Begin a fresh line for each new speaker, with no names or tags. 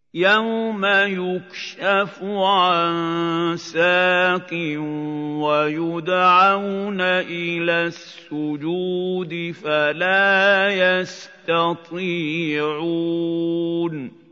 يَوْمَ يُكْشَفُ عَن سَاقٍ وَيُدْعَوْنَ إِلَى السُّجُودِ فَلَا يَسْتَطِيعُونَ